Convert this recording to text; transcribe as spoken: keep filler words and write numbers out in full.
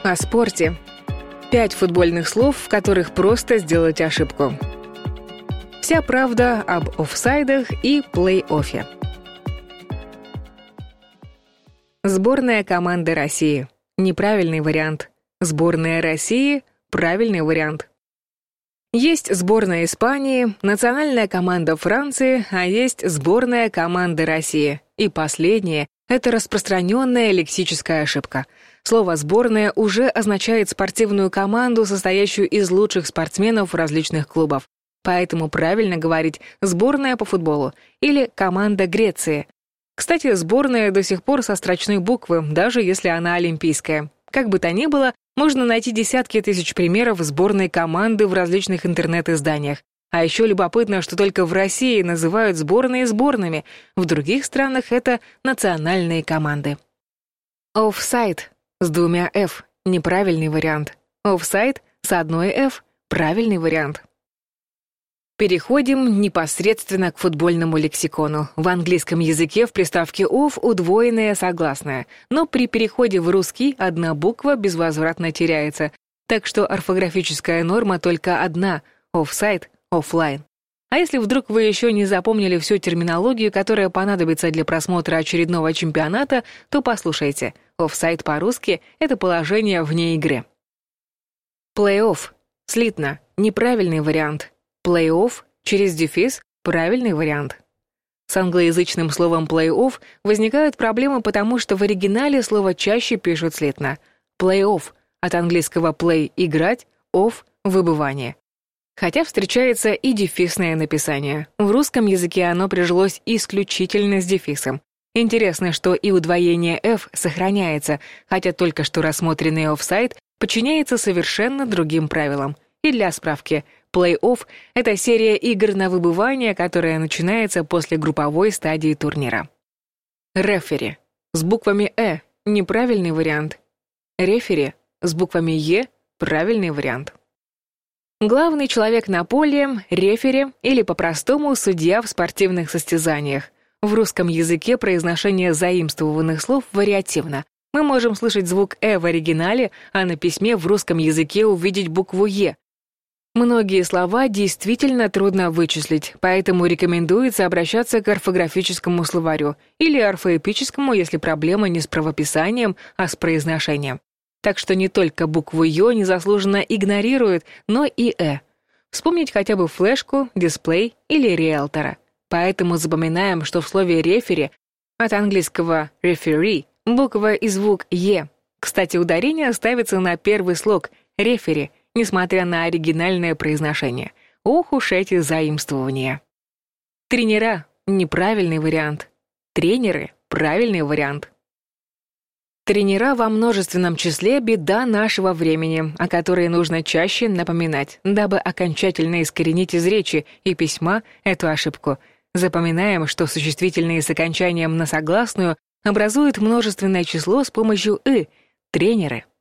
О спорте. Пять футбольных слов, в которых просто сделать ошибку. Вся правда об офсайдах и плей-оффе. Сборная команды России. Неправильный вариант. Сборная России. Правильный вариант. Есть сборная Испании, национальная команда Франции, а есть сборная команды России. И последнее — это распространенная лексическая ошибка. Слово «сборная» уже означает спортивную команду, состоящую из лучших спортсменов различных клубов. Поэтому правильно говорить «сборная по футболу» или «команда Греции». Кстати, сборная до сих пор со строчной буквы, даже если она олимпийская. Как бы то ни было, можно найти десятки тысяч примеров сборной команды в различных интернет-изданиях. А еще любопытно, что только в России называют сборные сборными, в других странах это национальные команды. Офсайд с двумя «ф» — неправильный вариант. Офсайд с одной «ф» — правильный вариант. Переходим непосредственно к футбольному лексикону. В английском языке в приставке «off» удвоенное согласное, но при переходе в русский одна буква безвозвратно теряется, так что орфографическая норма только одна — офсайд, офлайн. А если вдруг вы еще не запомнили всю терминологию, которая понадобится для просмотра очередного чемпионата, то послушайте. Офсайд по-русски — это положение вне игры. Плей-офф. Слитно. Неправильный вариант. Плей-офф через дефис — правильный вариант. С англоязычным словом плей-офф возникают проблемы, потому что в оригинале слово чаще пишут слитно. Плей-офф от английского play — играть, off — выбывание. Хотя встречается и дефисное написание. В русском языке оно прижилось исключительно с дефисом. Интересно, что и удвоение f сохраняется, хотя только что рассмотренный офсайд подчиняется совершенно другим правилам. И для справки, плей-офф — это серия игр на выбывание, которая начинается после групповой стадии турнира. Рефери с буквами «э» — неправильный вариант. Рефери с буквами «е» — правильный вариант. Главный человек на поле — рефери или по-простому судья в спортивных состязаниях. В русском языке произношение заимствованных слов вариативно. Мы можем слышать звук «э» в оригинале, а на письме в русском языке увидеть букву «е». Многие слова действительно трудно вычислить, поэтому рекомендуется обращаться к орфографическому словарю или орфоэпическому, если проблема не с правописанием, а с произношением. Так что не только букву «ё» незаслуженно игнорируют, но и «э». Вспомнить хотя бы флешку, дисплей или риэлтора. Поэтому запоминаем, что в слове «рефери» от английского «referee» буква и звук «е». Кстати, ударение ставится на первый слог «рефери», несмотря на оригинальное произношение. Ох уж эти заимствования. Тренера — неправильный вариант. Тренеры — правильный вариант. Тренера во множественном числе — беда нашего времени, о которой нужно чаще напоминать, дабы окончательно искоренить из речи и письма эту ошибку. Запоминаем, что существительные с окончанием на согласную образуют множественное число с помощью «ы» — тренеры.